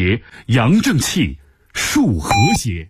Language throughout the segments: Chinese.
谐，阳正气，树和谐。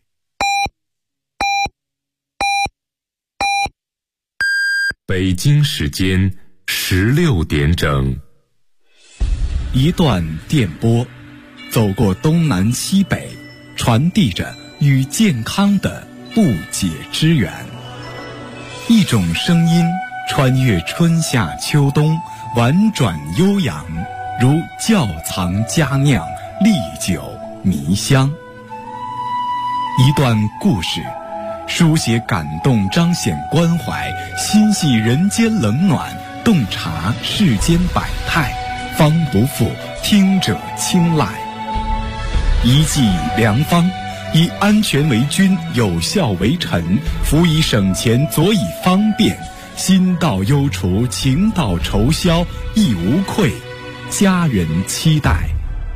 北京时间16点整， 一段电波，走过东南西北，传递着与健康的不解之缘。一种声音穿越春夏秋冬，婉转悠扬，如窖藏佳酿，历久弥香。一段故事，书写感动，彰显关怀，心系人间冷暖，洞察世间百态，方不负听者青睐。一剂良方，以安全为君，有效为臣，辅以省钱，佐以方便，心到忧除，情到愁消，亦无愧，家人期待。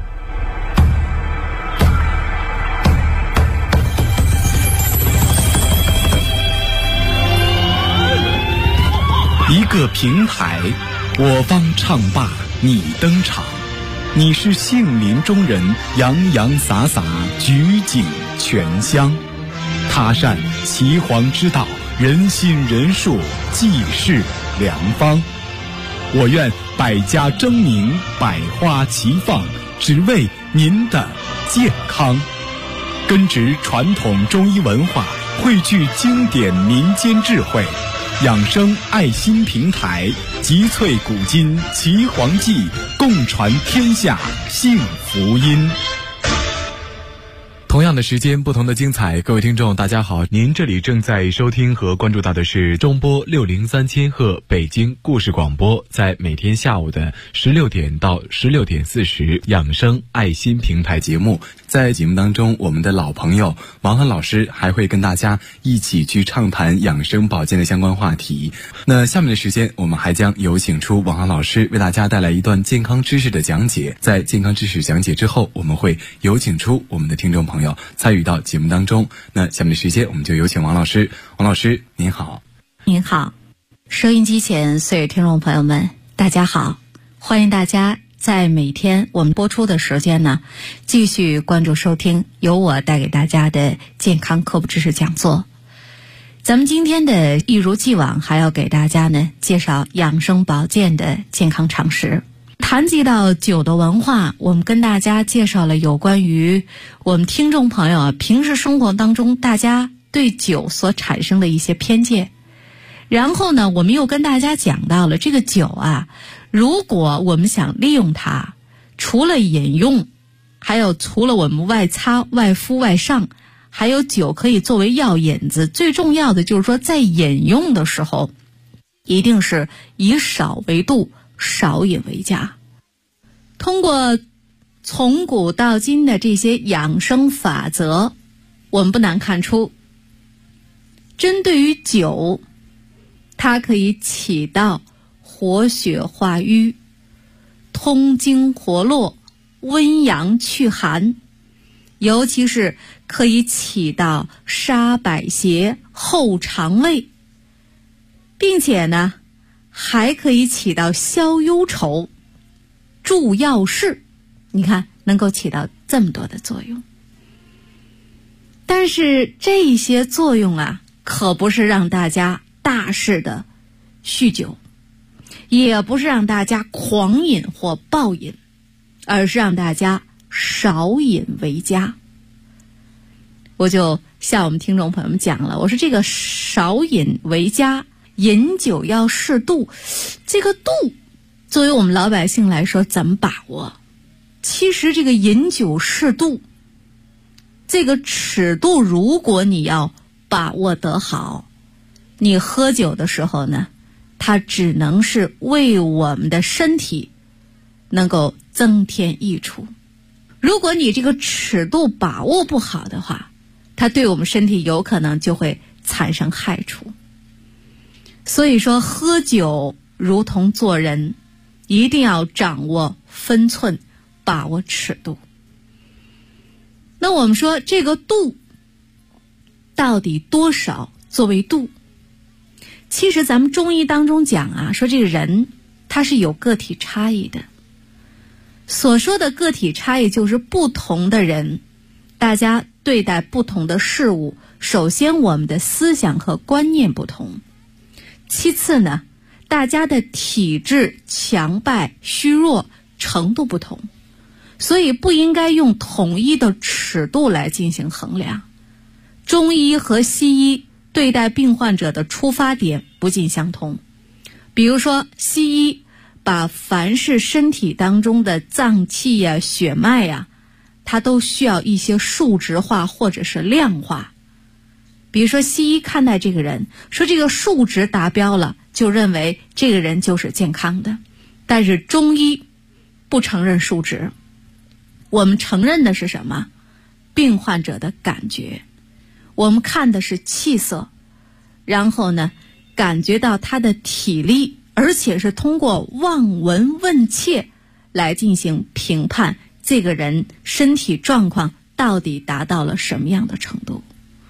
一个平台，我方唱罢你登场，你是杏林中人，洋洋洒洒，举景全香。他善岐黄之道，人心人术，济世良方。我愿百家争鸣，百花齐放，只为您的健康。根植传统中医文化，汇聚经典民间智慧，养生爱心平台，集萃古今岐黄记，共传天下幸福音。同样的时间，不同的精彩。各位听众大家好，您这里正在收听和关注到的是中波603千赫北京故事广播，在每天下午的16点到16点40养生爱心平台节目。在节目当中，我们的老朋友王涵老师还会跟大家一起去畅谈养生保健的相关话题。那下面的时间，我们还将有请出王涵老师为大家带来一段健康知识的讲解。在健康知识讲解之后，我们会有请出我们的听众朋友参与到节目当中。那下面的时间，我们就有请王老师。王老师您好。 您好，收音机前所有听众朋友们大家好，欢迎大家在每天我们播出的时间呢，继续关注收听由我带给大家的健康科普知识讲座。咱们今天的一如既往还要给大家呢介绍养生保健的健康常识。谈及到酒的文化，我们跟大家介绍了有关于我们听众朋友平时生活当中大家对酒所产生的一些偏见。然后呢，我们又跟大家讲到了这个酒啊，如果我们想利用它，除了饮用，还有除了我们外擦、外敷、外上，还有酒可以作为药引子，最重要的就是说在饮用的时候一定是以少为度，少饮为佳。通过从古到今的这些养生法则，我们不难看出，针对于酒，它可以起到活血化瘀、通经活络、温阳祛寒，尤其是可以起到杀百邪、厚肠胃，并且呢还可以起到消忧愁、助药事，你看能够起到这么多的作用。但是这些作用啊，可不是让大家大肆的酗酒，也不是让大家狂饮或暴饮，而是让大家少饮为佳。我就向我们听众朋友们讲了，我说这个少饮为佳，饮酒要适度。这个度作为我们老百姓来说怎么把握？其实这个饮酒适度，这个尺度如果你要把握得好，你喝酒的时候呢，它只能是为我们的身体能够增添益处。如果你这个尺度把握不好的话，它对我们身体有可能就会产生害处。所以说喝酒如同做人，一定要掌握分寸，把握尺度。那我们说这个度到底多少作为度？其实咱们中医当中讲啊，说这个人他是有个体差异的， 所说的个体差异就是不同的人，大家对待不同的事物，首先我们的思想和观念不同，其次呢，大家的体质强败虚弱程度不同，所以不应该用统一的尺度来进行衡量。中医和西医对待病患者的出发点不尽相同。比如说西医把凡是身体当中的脏器呀、血脉呀，它都需要一些数值化或者是量化。比如说西医看待这个人，说这个数值达标了，就认为这个人就是健康的。但是中医不承认数值，我们承认的是什么？病患者的感觉。我们看的是气色，然后呢，感觉到他的体力，而且是通过望闻问切来进行评判这个人身体状况到底达到了什么样的程度。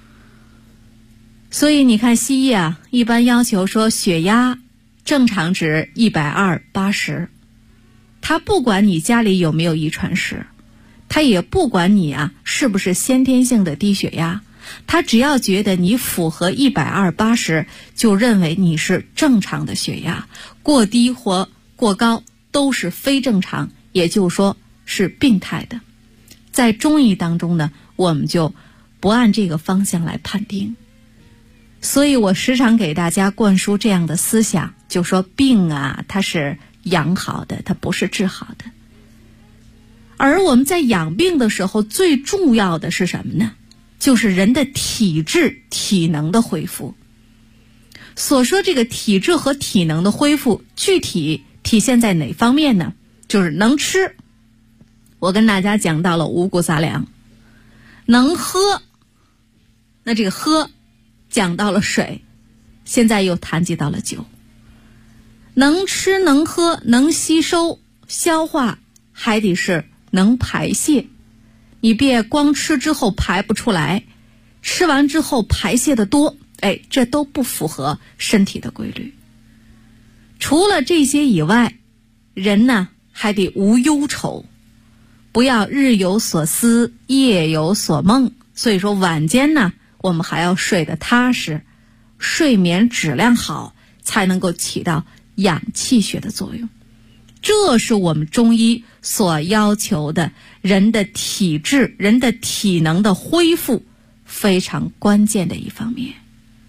所以你看西医啊，一般要求说血压正常值120/80，他不管你家里有没有遗传史，他也不管你啊是不是先天性的低血压，他只要觉得你符合120/80，就认为你是正常的血压，过低或过高都是非正常，也就是说是病态的。在中医当中呢，我们就不按这个方向来判定。所以我时常给大家灌输这样的思想，就说病啊，它是养好的，它不是治好的。而我们在养病的时候，最重要的是什么呢？就是人的体质、体能的恢复。所说这个体质和体能的恢复，具体体现在哪方面呢？就是能吃，我跟大家讲到了五谷杂粮；能喝，那这个喝讲到了水，现在又谈及到了酒。能吃能喝能吸收消化，还得是能排泄。你别光吃之后排不出来，吃完之后排泄的多，这都不符合身体的规律。除了这些以外，人呢还得无忧愁，不要日有所思夜有所梦。所以说晚间呢，我们还要睡得踏实，睡眠质量好，才能够起到养气血的作用。这是我们中医所要求的人的体质、人的体能的恢复非常关键的一方面。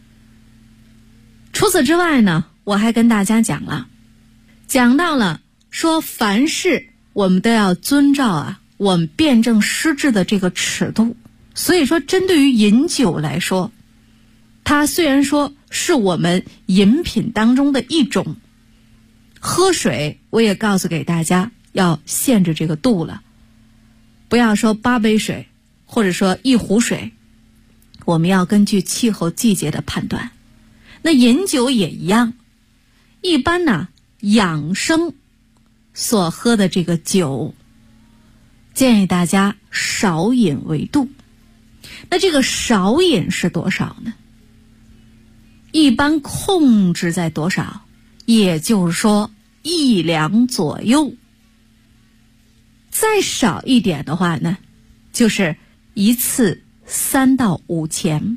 除此之外呢，我还跟大家讲到了说凡事我们都要遵照我们辨证施治的这个尺度。所以说针对于饮酒来说，它虽然说是我们饮品当中的一种，喝水我也告诉给大家要限制这个度了，不要说8杯水或者说1壶水，我们要根据气候季节的判断。那饮酒也一样，一般呢养生所喝的这个酒，建议大家少饮为度。那这个少饮是多少呢？一般控制在多少？也就是说1两左右。再少一点的话呢，就是一次3到5钱。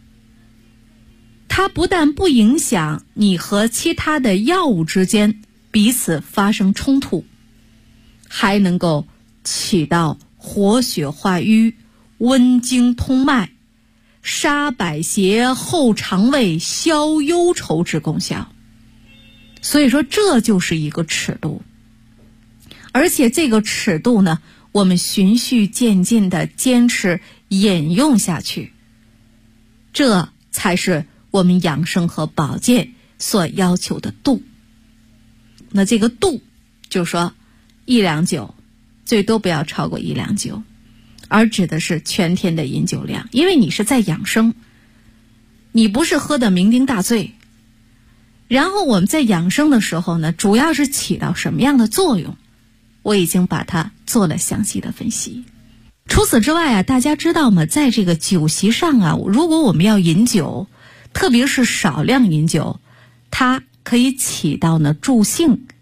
它不但不影响你和其他的药物之间彼此发生冲突，还能够起到活血化瘀、温经通脉、杀百邪、后肠胃、消忧愁之功效。所以说这就是一个尺度，而且这个尺度呢，我们循序渐进的坚持饮用下去，这才是我们养生和保健所要求的度。那这个度就是说1两酒最多不要超过1两酒，而指的是全天的饮酒量。因为你是在养生，你不是喝得酩酊大醉。然后我们在养生的时候呢，主要是起到什么样的作用，我已经把它做了详细的分析。除此之外大家知道吗，在这个酒席上如果我们要饮酒，特别是少量饮酒，它可以起到呢助兴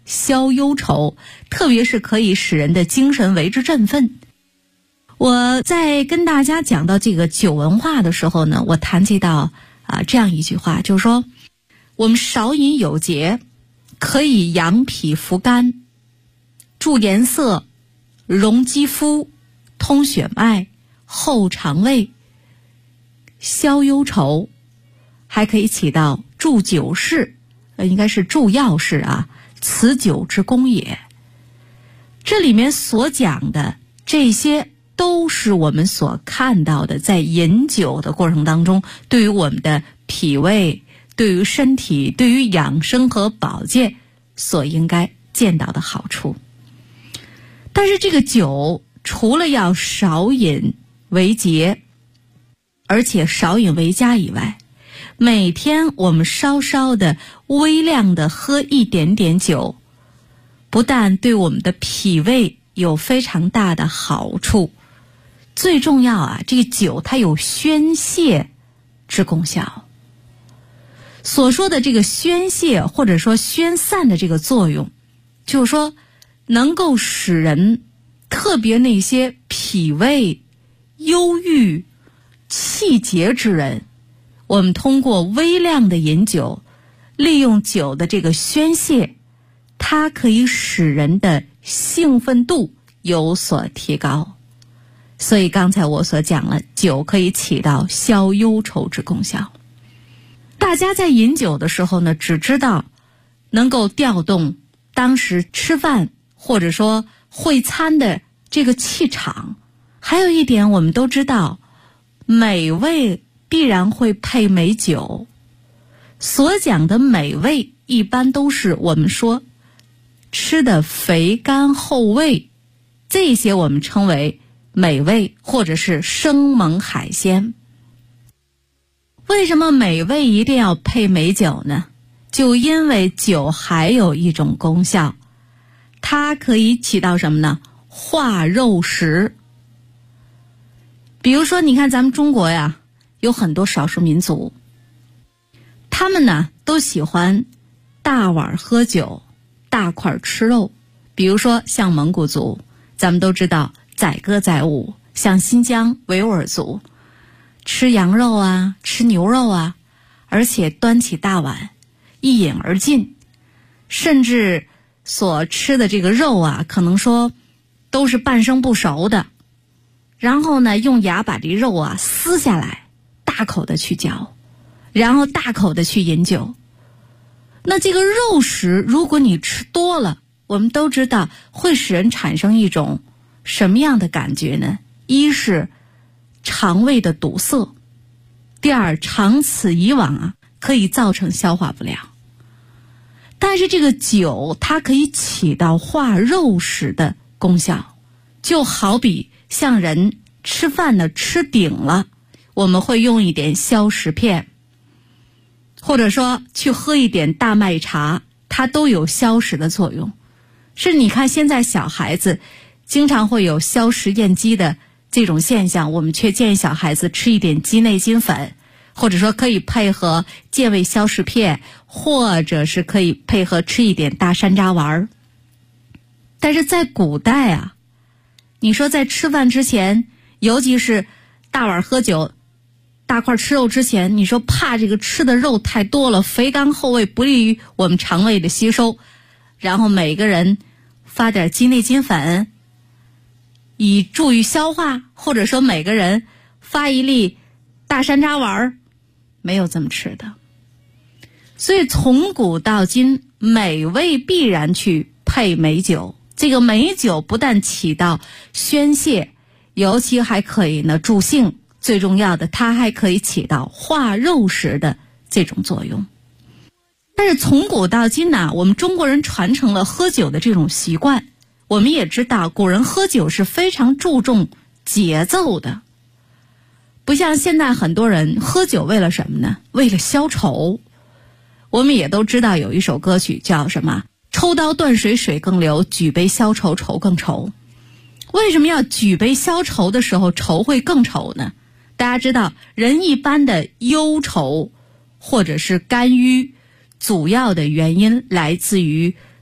消忧愁，特别是可以使人的精神为之振奋。我在跟大家讲到这个酒文化的时候呢，我谈及到这样一句话，就是说我们少饮有节，可以养脾扶肝，助颜色，容肌肤，通血脉，厚肠胃，消忧愁，还可以起到助酒事，应该是助药事此酒之功也。这里面所讲的这些都是我们所看到的，在饮酒的过程当中，对于我们的脾胃，对于身体，对于养生和保健所应该见到的好处。但是这个酒除了要少饮为节，而且少饮为佳以外，每天我们稍稍的微量的喝一点点酒，不但对我们的脾胃有非常大的好处，最重要这个酒它有宣泄之功效。所说的这个宣泄或者说宣散的这个作用，就是说能够使人，特别那些脾胃忧郁气结之人，我们通过微量的饮酒，利用酒的这个宣泄，它可以使人的兴奋度有所提高。所以刚才我所讲了，酒可以起到消忧愁之功效。大家在饮酒的时候呢，只知道能够调动当时吃饭或者说会餐的这个气场。还有一点我们都知道，美味必然会配美酒。所讲的美味一般都是我们说吃的肥甘厚味，这些我们称为美味或者是生猛海鲜。为什么美味一定要配美酒呢？就因为酒还有一种功效，它可以起到什么呢？化肉食。比如说你看咱们中国有很多少数民族，他们呢都喜欢大碗喝酒，大块吃肉。比如说像蒙古族，咱们都知道载歌载舞，像新疆维吾尔族吃羊肉吃牛肉而且端起大碗一饮而尽，甚至所吃的这个肉可能说都是半生不熟的，然后呢用牙把这肉撕下来，大口的去嚼，然后大口的去饮酒。那这个肉食如果你吃多了，我们都知道会使人产生一种什么样的感觉呢？一是肠胃的堵塞，第二长此以往可以造成消化不良。但是这个酒它可以起到化肉食的功效，就好比像人吃饭呢吃顶了，我们会用一点消食片，或者说去喝一点大麦茶，它都有消食的作用。是你看现在小孩子经常会有消食厌饥的这种现象，我们却建议小孩子吃一点鸡内金粉，或者说可以配合健胃消食片，或者是可以配合吃一点大山楂丸。但是在古代你说在吃饭之前，尤其是大碗喝酒大块吃肉之前，你说怕这个吃的肉太多了，肥甘厚味不利于我们肠胃的吸收，然后每个人发点鸡内金粉以助于消化，或者说每个人发一粒大山楂丸，没有这么吃的。所以从古到今，美味必然去配美酒。这个美酒不但起到宣泄，尤其还可以呢助兴，最重要的它还可以起到化肉食的这种作用。但是从古到今我们中国人传承了喝酒的这种习惯。我们也知道古人喝酒是非常注重节奏的，不像现在很多人喝酒为了什么呢？为了消愁。我们也都知道有一首歌曲叫什么？抽刀断水水更流，举杯消愁愁更愁。为什么要举杯消愁的时候愁会更愁呢？大家知道人一般的忧愁或者是肝郁，主要的原因来自于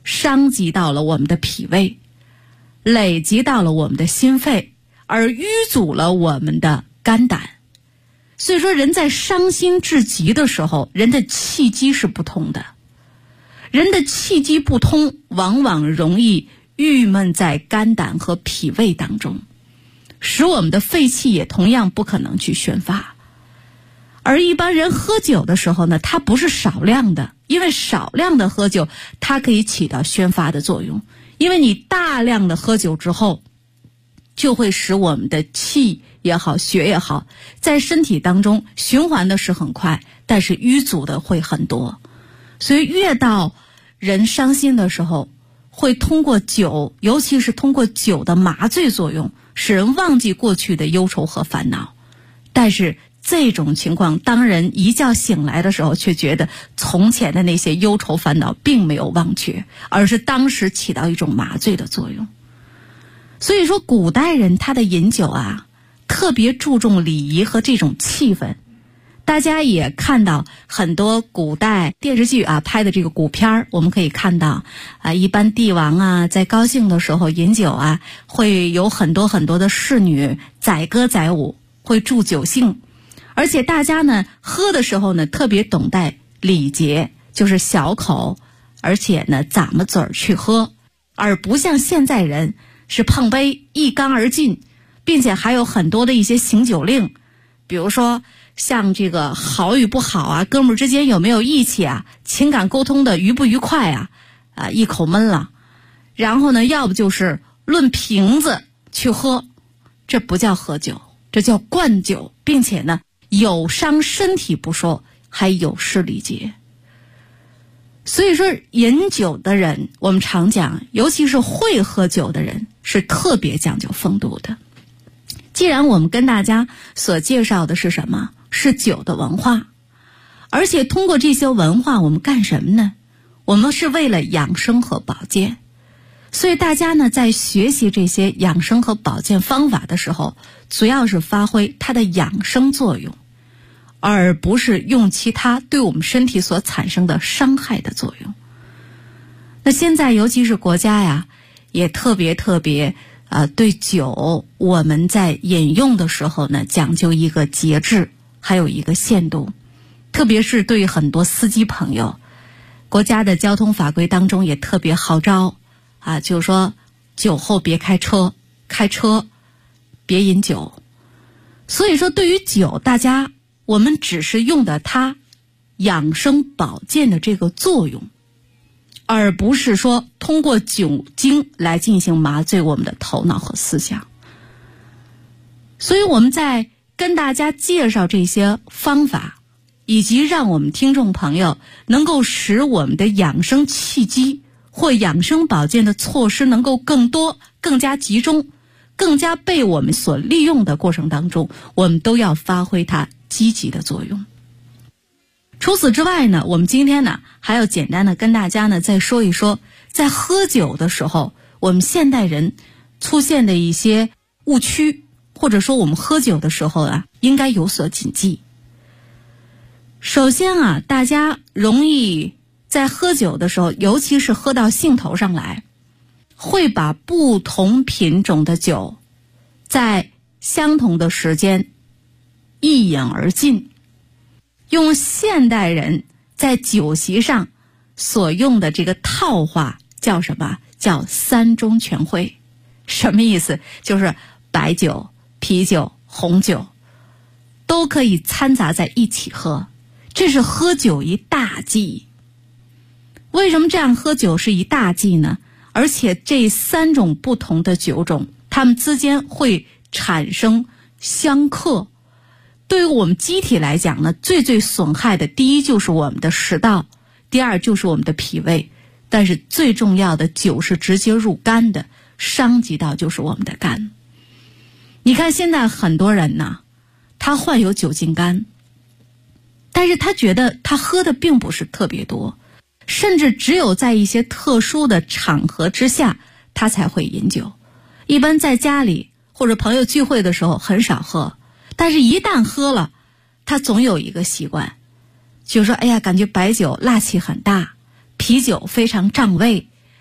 伤及到了我们的脾胃，累积到了我们的心肺，而淤阻了我们的肝胆。所以说人在伤心至极的时候，人的气机是不通的，人的气机不通，往往容易郁闷在肝胆和脾胃当中，使我们的肺气也同样不可能去宣发。而一般人喝酒的时候呢，它不是少量的，因为少量的喝酒它可以起到宣发的作用，因为你大量的喝酒之后，就会使我们的气也好，血也好，在身体当中循环的是很快，但是淤阻的会很多。所以越到人伤心的时候，会通过酒，尤其是通过酒的麻醉作用，使人忘记过去的忧愁和烦恼。但是这种情况，当人一觉醒来的时候，却觉得从前的那些忧愁烦恼并没有忘却，而是当时起到一种麻醉的作用。所以说古代人他的饮酒啊，特别注重礼仪和这种气氛。大家也看到很多古代电视剧啊拍的这个古片，我们可以看到一般帝王啊在高兴的时候饮酒啊，会有很多很多的侍女载歌载舞，会助酒兴。而且大家呢喝的时候呢特别懂得礼节，就是小口，而且呢咂么嘴儿去喝，而不像现在人是碰杯一干而尽，并且还有很多的一些行酒令，比如说像这个好与不好啊，哥们儿之间有没有义气啊，情感沟通的愉不愉快啊，一口闷了。然后呢，要不就是论瓶子去喝，这不叫喝酒，这叫灌酒，并且呢有伤身体不说，还有失礼节。所以说饮酒的人，我们常讲，尤其是会喝酒的人，是特别讲究风度的。既然我们跟大家所介绍的是什么？是酒的文化。而且通过这些文化，我们干什么呢？我们是为了养生和保健。所以大家呢在学习这些养生和保健方法的时候，主要是发挥它的养生作用，而不是用其他对我们身体所产生的伤害的作用。那现在尤其是国家呀，也特别对酒，我们在饮用的时候呢，讲究一个节制，还有一个限度。特别是对于很多司机朋友，国家的交通法规当中也特别号召就是说酒后别开车，开车别饮酒。所以说对于酒，大家我们只是用的它养生保健的这个作用，而不是说通过酒精来进行麻醉我们的头脑和思想。所以我们在跟大家介绍这些方法，以及让我们听众朋友能够使我们的养生气机或养生保健的措施能够更多、更加集中、更加被我们所利用的过程当中，我们都要发挥它积极的作用。除此之外呢，我们今天呢还要简单的跟大家呢再说一说，在喝酒的时候，我们现代人出现的一些误区，或者说我们喝酒的时候应该有所谨记。首先大家容易在喝酒的时候，尤其是喝到兴头上来，会把不同品种的酒在相同的时间一饮而尽。用现代人在酒席上所用的这个套话叫什么？叫三中全会。什么意思？就是白酒、啤酒、红酒都可以掺杂在一起喝，这是喝酒一大忌。为什么这样喝酒是一大忌呢？而且这三种不同的酒种，它们之间会产生相克。对于我们机体来讲呢，最损害的，第一就是我们的食道，第二就是我们的脾胃，但是最重要的，酒是直接入肝的，伤及到就是我们的肝。你看现在很多人他患有酒精肝，但是他觉得他喝的并不是特别多，甚至只有在一些特殊的场合之下他才会饮酒。一般在家里或者朋友聚会的时候很少喝，但是一旦喝了，他总有一个习惯，就是说感觉白酒辣气很大，啤酒非常胀胃，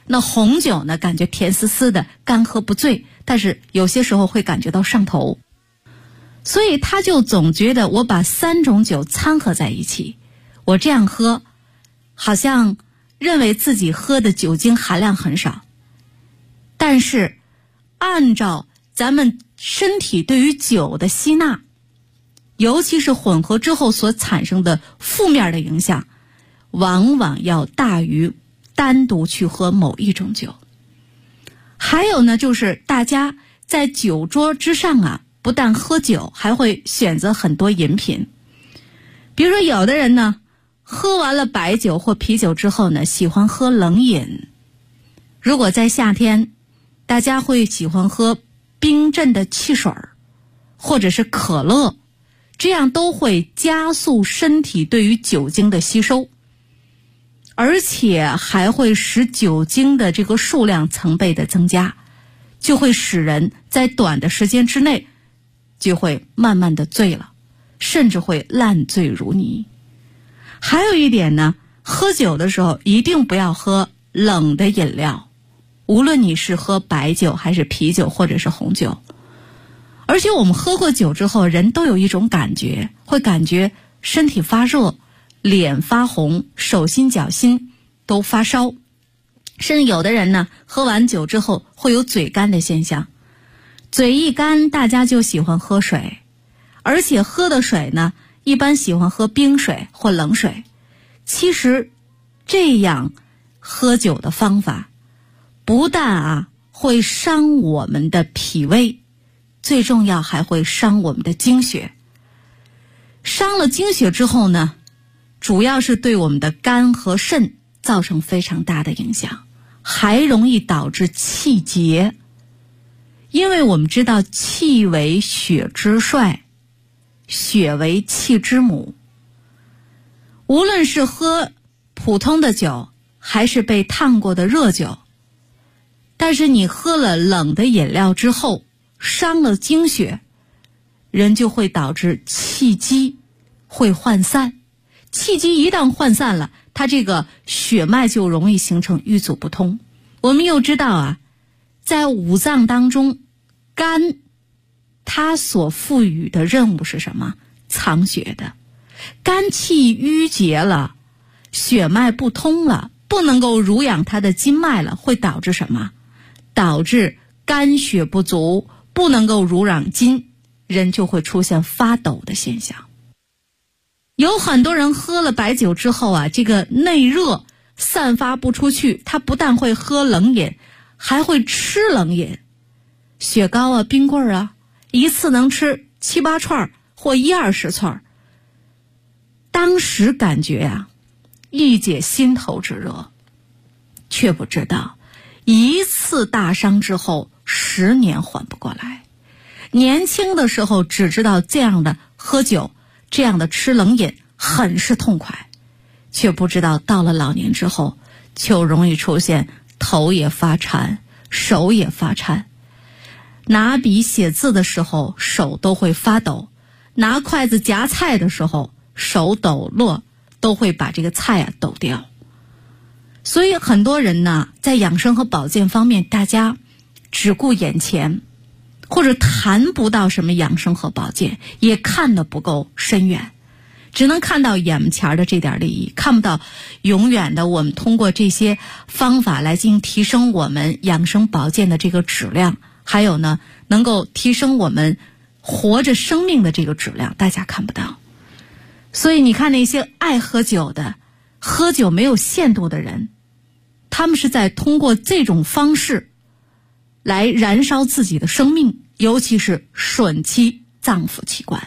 那红酒呢，感觉甜丝丝的，干喝不醉，但是有些时候会感觉到上头。所以他就总觉得我把3种酒掺合在一起，我这样喝，好像认为自己喝的酒精含量很少。但是按照咱们身体对于酒的吸纳，尤其是混合之后所产生的负面的影响，往往要大于单独去喝某一种酒。还有呢，就是大家在酒桌之上啊，不但喝酒，还会选择很多饮品。比如说有的人呢，喝完了白酒或啤酒之后呢，喜欢喝冷饮。如果在夏天，大家会喜欢喝冰镇的汽水或者是可乐，这样都会加速身体对于酒精的吸收，而且还会使酒精的这个数量成倍的增加，就会使人在短的时间之内就会慢慢的醉了，甚至会烂醉如泥。还有一点呢，喝酒的时候一定不要喝冷的饮料，无论你是喝白酒还是啤酒或者是红酒。而且我们喝过酒之后，人都有一种感觉，会感觉身体发热，脸发红，手心脚心都发烧，甚至有的人呢，喝完酒之后会有嘴干的现象。嘴一干，大家就喜欢喝水，而且喝的水呢，一般喜欢喝冰水或冷水。其实这样喝酒的方法不但会伤我们的脾胃，最重要还会伤我们的精血。伤了精血之后呢，主要是对我们的肝和肾造成非常大的影响，还容易导致气结。因为我们知道气为血之帅，血为气之母。无论是喝普通的酒还是被烫过的热酒，但是你喝了冷的饮料之后，伤了精血，人就会导致气机会涣散。气机一旦涣散了，它这个血脉就容易形成淤阻不通。我们又知道在五脏当中，肝它所赋予的任务是什么？藏血的。肝气淤结了，血脉不通了，不能够濡养它的筋脉了，会导致什么？导致肝血不足，不能够濡养筋，人就会出现发抖的现象。有很多人喝了白酒之后这个内热散发不出去，他不但会喝冷饮，还会吃冷饮，雪糕冰棍一次能吃7、8串或10-20串。当时感觉一解心头之热，却不知道一次大伤之后10年缓不过来。年轻的时候只知道这样的喝酒，这样的吃冷饮很是痛快，却不知道到了老年之后就容易出现头也发颤，手也发颤，拿笔写字的时候手都会发抖，拿筷子夹菜的时候手抖落，都会把这个菜抖掉。所以很多人呢，在养生和保健方面，大家只顾眼前，或者谈不到什么养生和保健，也看得不够深远，只能看到眼前的这点利益，看不到永远的我们通过这些方法来进行提升我们养生保健的这个质量，还有呢，能够提升我们活着生命的这个质量，大家看不到。所以你看那些爱喝酒的，喝酒没有限度的人，他们是在通过这种方式来燃烧自己的生命，尤其是吮吸脏腑器官。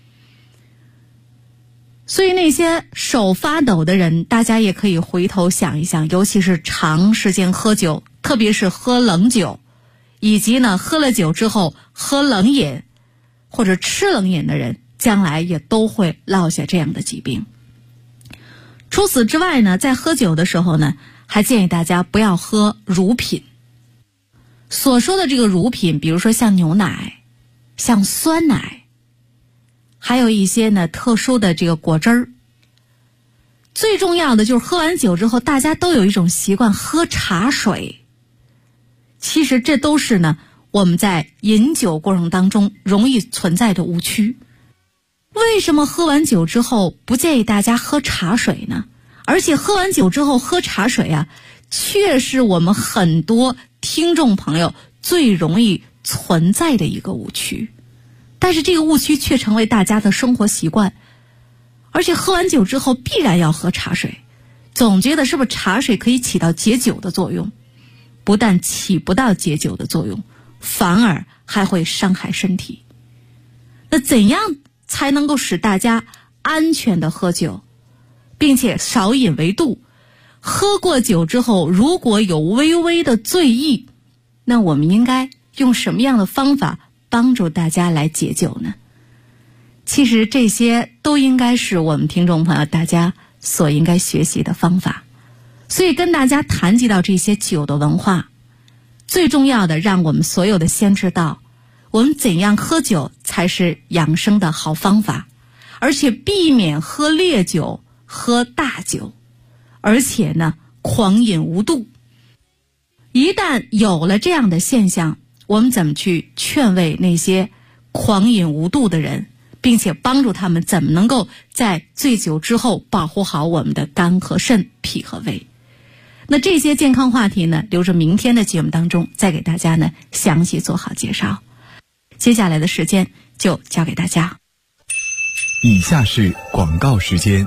所以那些手发抖的人，大家也可以回头想一想，尤其是长时间喝酒，特别是喝冷酒，以及呢喝了酒之后喝冷饮或者吃冷饮的人，将来也都会落下这样的疾病。除此之外呢，在喝酒的时候呢，还建议大家不要喝乳品。所说的这个乳品，比如说像牛奶，像酸奶，还有一些呢特殊的这个果汁儿， 最重要的就是喝完酒之后，大家都有一种习惯喝茶水。其实这都是呢我们在饮酒过程当中容易存在的误区。为什么喝完酒之后不建议大家喝茶水呢？而且喝完酒之后喝茶水啊，却是我们很多听众朋友最容易存在的一个误区。但是这个误区却成为大家的生活习惯，而且喝完酒之后必然要喝茶水，总觉得是不是茶水可以起到解酒的作用？不但起不到解酒的作用，反而还会伤害身体。那怎样才能够使大家安全的喝酒，并且少饮为度？喝过酒之后如果有微微的醉意，那我们应该用什么样的方法帮助大家来解酒呢？其实这些都应该是我们听众朋友大家所应该学习的方法。所以跟大家谈及到这些酒的文化，最重要的让我们所有的先知道我们怎样喝酒才是养生的好方法，而且避免喝烈酒、喝大酒，而且呢狂饮无度。一旦有了这样的现象，我们怎么去劝慰那些狂饮无度的人，并且帮助他们怎么能够在醉酒之后保护好我们的肝和肾、脾和胃？那这些健康话题呢，留着明天的节目当中再给大家呢详细做好介绍。接下来的时间就交给大家。 以下是广告时间。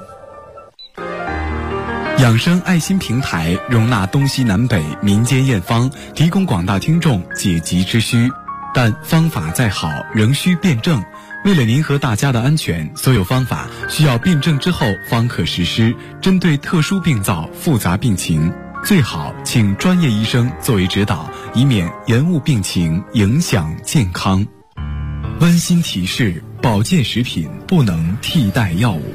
养生爱心平台容纳东西南北民间验方，提供广大听众解急之需，但方法再好仍需辩证。为了您和大家的安全，所有方法需要辩证之后方可实施。针对特殊病灶、复杂病情，最好请专业医生作为指导，以免延误病情，影响健康。温馨提示：保健食品不能替代药物。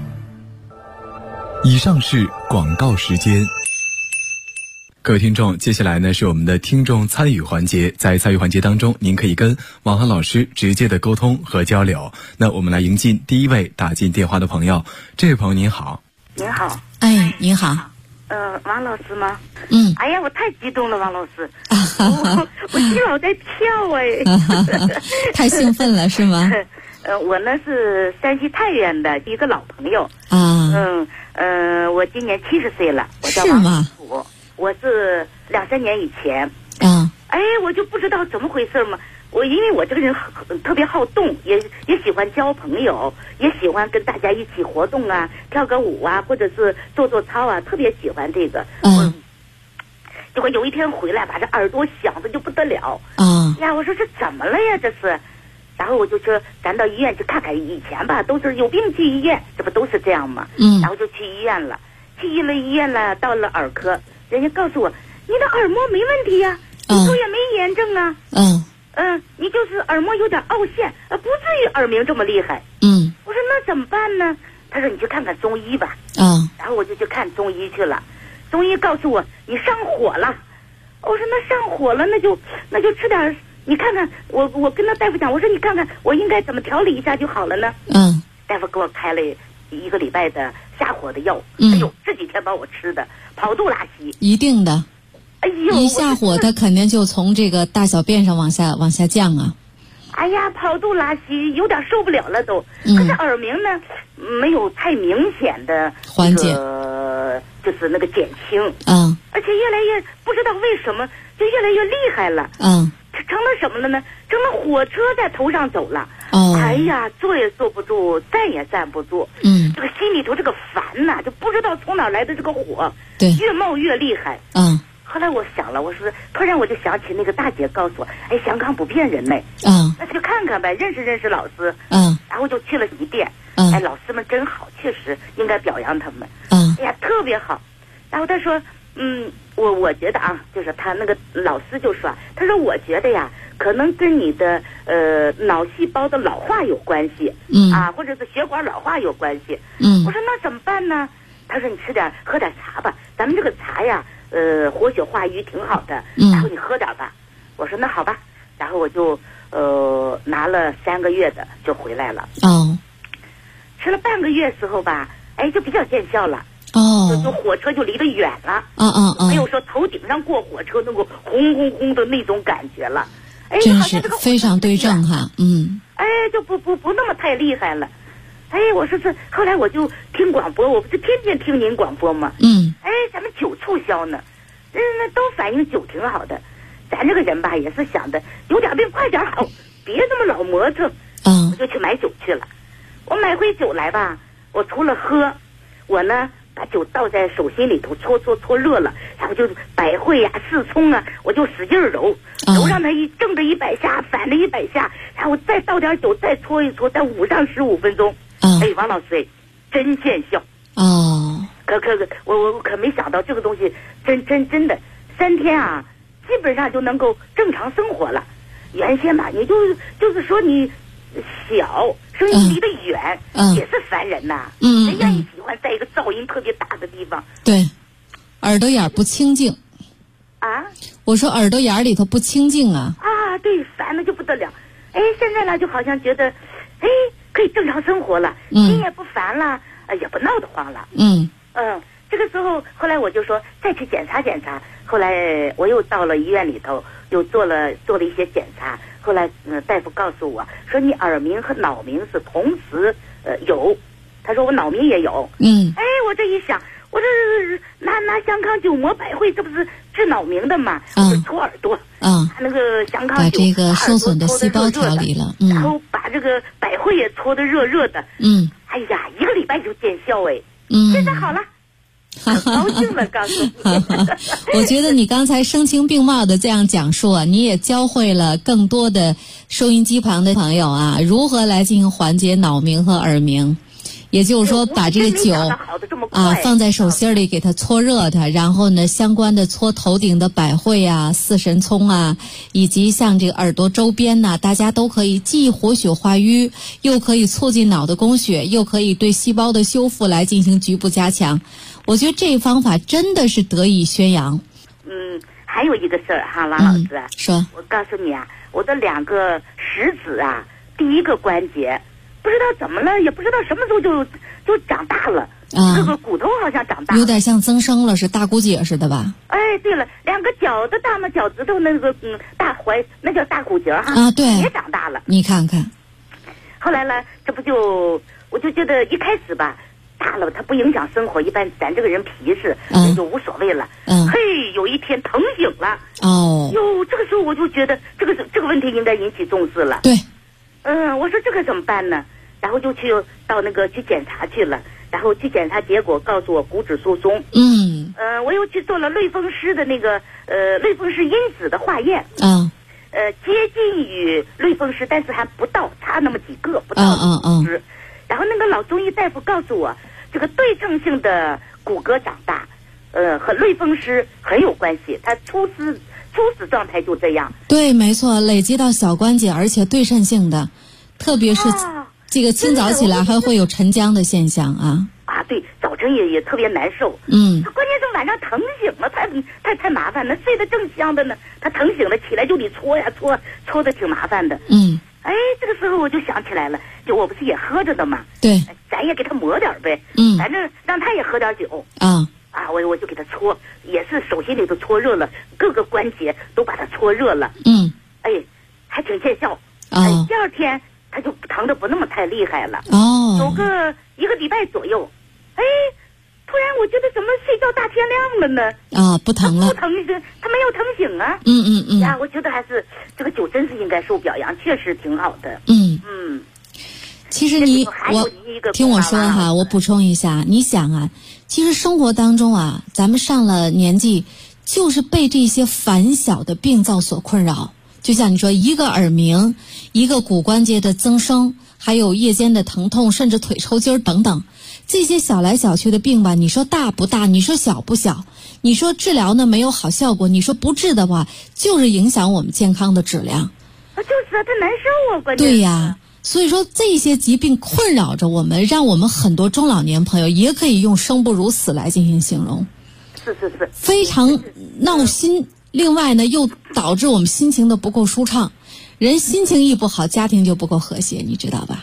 以上是广告时间。各位听众，接下来呢是我们的听众参与环节。在参与环节当中，您可以跟王涵老师直接的沟通和交流。那我们来迎进第一位打进电话的朋友。这位朋友您好。 您好。 哎，您好。 王老师吗？ 嗯。 哎呀，我太激动了，王老师。我心老在跳哎。 太兴奋了是吗？ 我呢是山西太原的一个老朋友。 啊。 我今年70岁了，我叫王福。 是吗？我是2-3年以前。 啊。 哎，我就不知道怎么回事嘛。因为我这个人特别好动，也喜欢交朋友，也喜欢跟大家一起活动啊，跳个舞啊，或者是做操啊，特别喜欢这个。结果有一天回来，把这耳朵响的就不得了。呀，我说这怎么了呀？这是。然后我就说咱到医院去看看，以前吧都是有病去医院，这不都是这样吗？然后就去医院了，医院了，到了耳科，人家告诉我你的耳膜没问题呀，你说也没炎症啊。你就是耳膜有点凹陷，不至于耳鸣这么厉害。我说那怎么办呢？他说你去看看中医吧。然后我就去看中医去了，中医告诉我你上火了。我说那上火了，那就吃点，你看看我跟那大夫讲，我说你看看我应该怎么调理一下就好了呢？大夫给我开了1个礼拜的下火的药。哎呦，这几天把我吃的跑肚拉稀。 一定的。 哎呦， 一下火它肯定就从这个大小便上往下降啊。 哎呀，跑肚拉稀有点受不了了都。可是耳鸣呢没有太明显的缓解， 就是那个减轻。而且越来越不知道为什么就越来越厉害了。成了什么了呢？成了火车在头上走了。哎呀，坐也坐不住，站也站不住。这个心里头这个烦呐，就不知道从哪来的这个火， 对， 越冒越厉害。后来我想了，我说突然我就想起那个大姐告诉我，哎，香港不骗人嘞。那就看看呗，认识老师。然后就去了一店。哎，老师们真好，确实应该表扬他们。哎呀，特别好。然后他说，我觉得啊，就是他那个老师就说，他说我觉得呀，可能跟你的脑细胞的老化有关系。或者是血管老化有关系。我说那怎么办呢？他说你喝点茶吧，咱们这个茶呀。活血化瘀挺好的，然后你喝点吧。我说那好吧，然后我就拿了3个月的就回来了。吃了半个月时候吧，哎，就比较见效了。 就火车就离得远了，没有说头顶上过火车那个轰轰轰的那种感觉了。哎， 真是非常对症哈， 哎，就不那么太厉害了。哎，我说这，后来我就听广播，我不是天天听您广播吗？哎，咱们酒促销呢，那都反映酒挺好的。咱这个人吧，也是想的有点病快点好，别那么老磨蹭。我就去买酒去了。我买回酒来吧，我除了喝，我呢把酒倒在手心里头搓热了，然后就百会呀、四葱啊，我就使劲揉，揉让它正着100下，反着100下，然后再倒点酒，再搓一搓，再捂上15分钟。哎，王老师，真见效。我可没想到这个东西真的3天啊，基本上就能够正常生活了。原先嘛，你就是说你小，声音离得远，也是烦人呐。谁愿意喜欢在一个噪音特别大的地方？ 对，耳朵眼不清净啊！ 我说耳朵眼里头不清净啊！ 对，烦的就不得了。哎，现在呢，就好像觉得，哎，可以正常生活了，心也不烦了，也不闹得慌了。这个时候，后来我就说再去检查检查。后来我又到了医院里头，又做了一些检查。后来大夫告诉我说，你耳鸣和脑鸣是同时有。他说我脑鸣也有。哎，我这一想，我这拿香康酒磨百会，这不是治脑鸣的吗？我就搓耳朵，那个香康酒把这个受损的细胞调理了， 然后把这个百会也搓得热热的。哎呀，1个礼拜就见效哎。现在好了。很高兴了，告诉你。 我觉得你刚才声情并茂的这样讲述啊，你也教会了更多的收音机旁的朋友啊，如何来进行缓解脑鸣和耳鸣。也就是说，把这个酒放在手心里，给它搓热它，然后呢，相关的搓头顶的百会啊、四神葱啊，以及像这个耳朵周边呐，大家都可以既活血化瘀，又可以促进脑的供血，又可以对细胞的修复来进行局部加强。我觉得这个方法真的是得以宣扬。 还有一个事儿哈，王老师， 说， 我告诉你啊，我的2个食指啊，第一个关节不知道怎么了，也不知道什么时候就长大了，这个骨头好像长大了， 有点像增生了，是大姑姐似的吧？ 哎，对了，2个脚的大拇脚趾头那个大踝，那叫大骨节哈， 对， 也长大了。 你看看， 后来呢，这不就我就觉得一开始吧。大了，它不影响生活，一般咱这个人皮实，就无所谓了。嘿，有一天疼醒了。这个时候我就觉得这个问题应该引起重视了。 对， 我说这个怎么办呢？然后就去检查去了，然后去检查结果告诉我骨质疏松。我又去做了类风湿的那个类风湿因子的化验。接近于类风湿，但是还不到，差那么几个，不到50%。然后那个老中医大夫告诉我，这个对称性的骨骼长大，和类风湿很有关系。它初始状态就这样。 对，没错，累积到小关节，而且对称性的，特别是这个清早起来还会有沉僵的现象啊。 对，早晨也特别难受。关键是晚上疼醒了，太麻烦了。睡得正香的呢，他疼醒了起来就得搓呀搓的挺麻烦的。哎，这个时候我就想起来了，就我不是也喝着的嘛， 对， 咱也给他磨点呗，反正让他也喝点酒我就给他搓，也是手心里头搓热了，各个关节都把它搓热了，哎，还挺见效。第2天他就疼的不那么太厉害了，有个1个礼拜左右，哎，突然我觉得怎么睡觉大天亮了呢？ 不疼了， 不疼，他没有疼醒啊。呀，我觉得还是这个酒真是应该受表扬，确实挺好的。 其实听我说哈，我补充一下，你想啊，其实生活当中啊，咱们上了年纪，就是被这些烦小的病灶所困扰。就像你说，一个耳鸣，一个骨关节的增生，还有夜间的疼痛，甚至腿抽筋等等，这些小来小去的病吧，你说大不大，你说小不小，你说治疗呢没有好效果，你说不治的话，就是影响我们健康的质量。 就是啊，它难受啊，关键。 对呀。所以说这些疾病困扰着我们，让我们很多中老年朋友也可以用生不如死来进行形容。 是， 非常闹心。另外呢，又导致我们心情的不够舒畅，人心情一不好，家庭就不够和谐，你知道吧？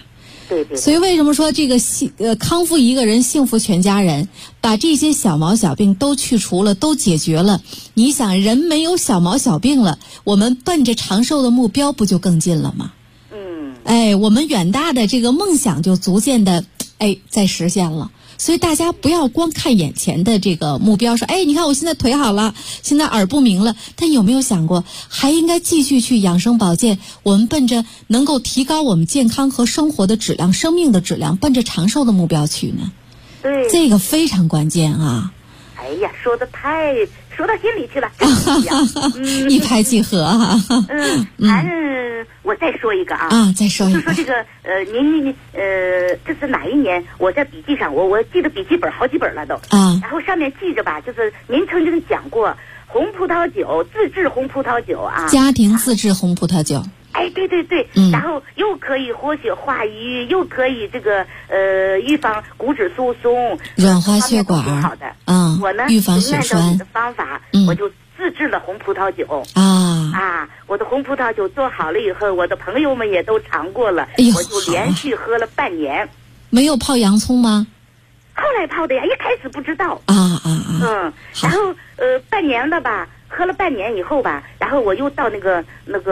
对。 所以为什么说这个康复一个人，幸福全家人？把这些小毛小病都去除了，都解决了，你想人没有小毛小病了，我们奔着长寿的目标不就更近了吗？我们远大的这个梦想就逐渐的在实现了。所以大家不要光看眼前的这个目标，说你看我现在腿好了，现在耳不鸣了，但有没有想过还应该继续去养生保健，我们奔着能够提高我们健康和生活的质量，生命的质量，奔着长寿的目标去呢？ 对， 这个非常关键啊。 哎呀，说到心里去了， 一拍即合啊。 我再说一个啊， 再说一个， 就说这个您这是哪一年？我在笔记上，我记得笔记本好几本了都啊， 然后上面记着吧，就是您曾经讲过红葡萄酒，自制红葡萄酒啊， 家庭自制红葡萄酒。 对，然后又可以活血化瘀，又可以这个预防骨质疏松、 软化血管， 好的。我呢预防血栓。 按照你的方法，我就自制了红葡萄酒我的红葡萄酒做好了以后，我的朋友们也都尝过了，我就连续喝了半年。 没有泡洋葱吗？ 后来泡的呀，一开始不知道然后半年了吧。喝了半年以后吧，然后我又到那个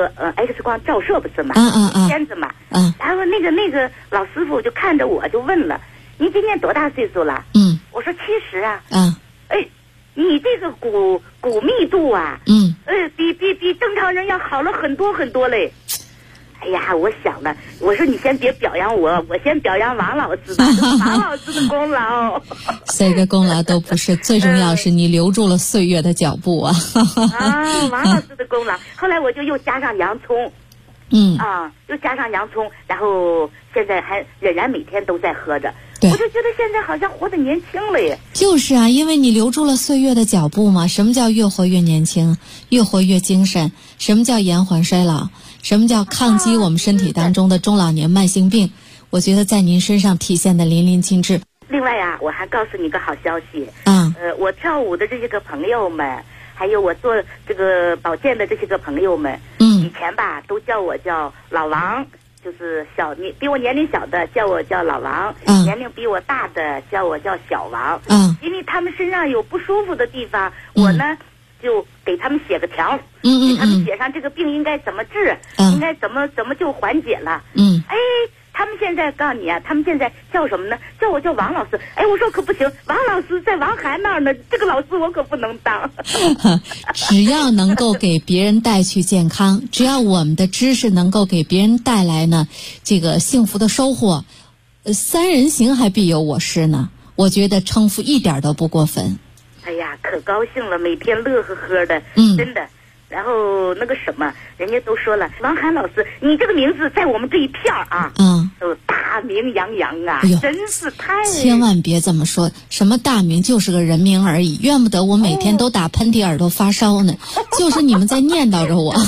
X 光照射不是嘛，片子嘛，然后那个老师傅就看着我就问了，您今年多大岁数了？我说70啊。你这个骨密度啊，比正常人要好了很多很多嘞。哎呀，我想了，我说你先别表扬我先表扬王老师吧，王老师的功劳。 谁的功劳都不是，最重要是你留住了岁月的脚步啊。 王老师的功劳。后来我就又加上洋葱，又加上洋葱，然后现在还仍然每天都在喝着。我就觉得现在好像活得年轻了耶。 就是啊，因为你留住了岁月的脚步嘛。什么叫越活越年轻，越活越精神？什么叫延缓衰老？什么叫抗击我们身体当中的中老年慢性病？我觉得在您身上体现的淋漓尽致。 另外啊，我还告诉你个好消息。我跳舞的这些个朋友们，还有我做这个保健的这些个朋友们，以前吧都叫我叫老王，就是比我年龄小的叫我叫老王，年龄比我大的叫我叫小王。因为他们身上有不舒服的地方，我呢就给他们写个条，给他们写上这个病应该怎么治，应该怎么就缓解了。他们现在告诉你啊，他们现在叫什么呢？叫我叫王老师。我说可不行，王老师在王涵那儿呢，这个老师我可不能当。 只要能够给别人带去健康，只要我们的知识能够给别人带来呢这个幸福的收获，三人行还必有我师呢。我觉得称呼一点都不过分。 哎呀，可高兴了，每天乐呵呵的，真的。然后那个什么，人家都说了，王涵老师，你这个名字在我们这一片啊，都大名扬扬啊，真是太…… 千万别这么说，什么大名就是个人名而已，怨不得我每天都打喷嚏、耳朵发烧呢，就是你们在念叨着我。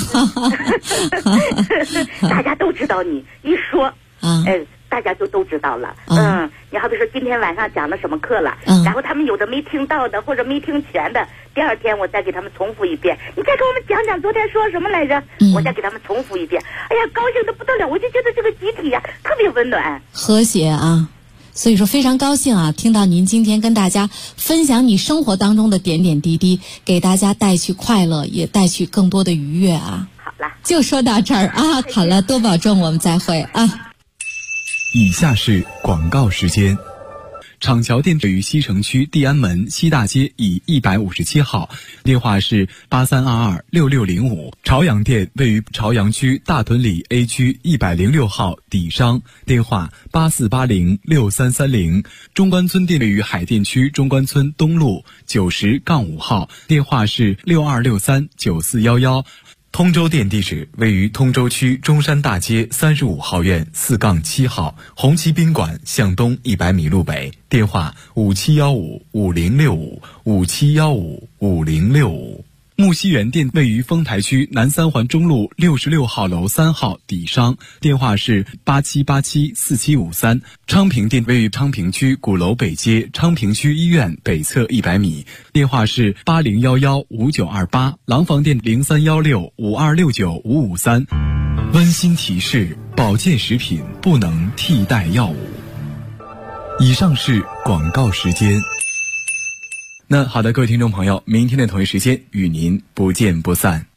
大家都知道你一说，大家就都知道了。你好比说今天晚上讲了什么课了，然后他们有的没听到的或者没听全的，第二天我再给他们重复一遍，你再给我们讲讲昨天说什么来着，我再给他们重复一遍。哎呀，高兴的不得了，我就觉得这个集体呀特别温暖和谐啊。所以说非常高兴啊，听到您今天跟大家分享你生活当中的点点滴滴，给大家带去快乐，也带去更多的愉悦啊。 好了， 就说到这儿啊，好了，多保重，我们再会啊。 以下是广告时间。厂桥店位于西城区地安门西大街以157号，电话是83226605。朝阳店位于朝阳区大屯里 A 区106号底商，电话84806330。中关村店位于海淀区中关村东路90-5号，电话是62639411。通州店地址位于通州区中山大街35号院4-7号，红旗宾馆向东100米路北，电话57155065，57155065。 木樨园店位于丰台区南三环中路66号楼3号底商，电话是87874753。昌平店位于昌平区鼓楼北街昌平区医院北侧100米，电话是80115928。廊坊店031652695553。温馨提示：保健食品不能替代药物。以上是广告时间。那好的，各位听众朋友，明天的同一时间与您不见不散。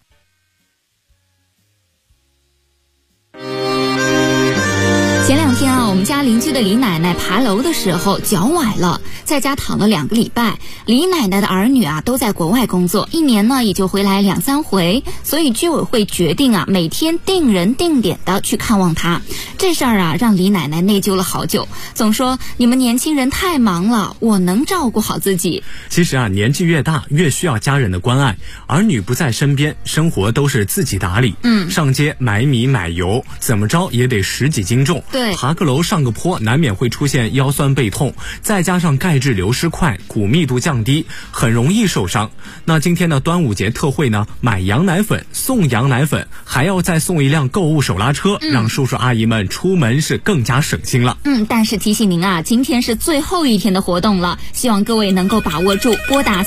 前2天啊，我们家邻居的李奶奶爬楼的时候脚崴了，在家躺了2个礼拜。李奶奶的儿女啊都在国外工作，1年呢也就回来2、3回，所以居委会决定啊每天定人定点的去看望她。这事儿啊让李奶奶内疚了好久，总说你们年轻人太忙了，我能照顾好自己。 其实啊，年纪越大越需要家人的关爱，儿女不在身边，生活都是自己打理。上街买米买油，怎么着也得10几斤重。 对， 爬个楼上个坡难免会出现腰酸背痛，再加上钙质流失快，骨密度降低，很容易受伤。那今天的端午节特惠呢，买羊奶粉送羊奶粉，还要再送一辆购物手拉车，让叔叔阿姨们出门是更加省心了。 但是提醒您啊，今天是最后1天的活动了，希望各位能够把握住，拨打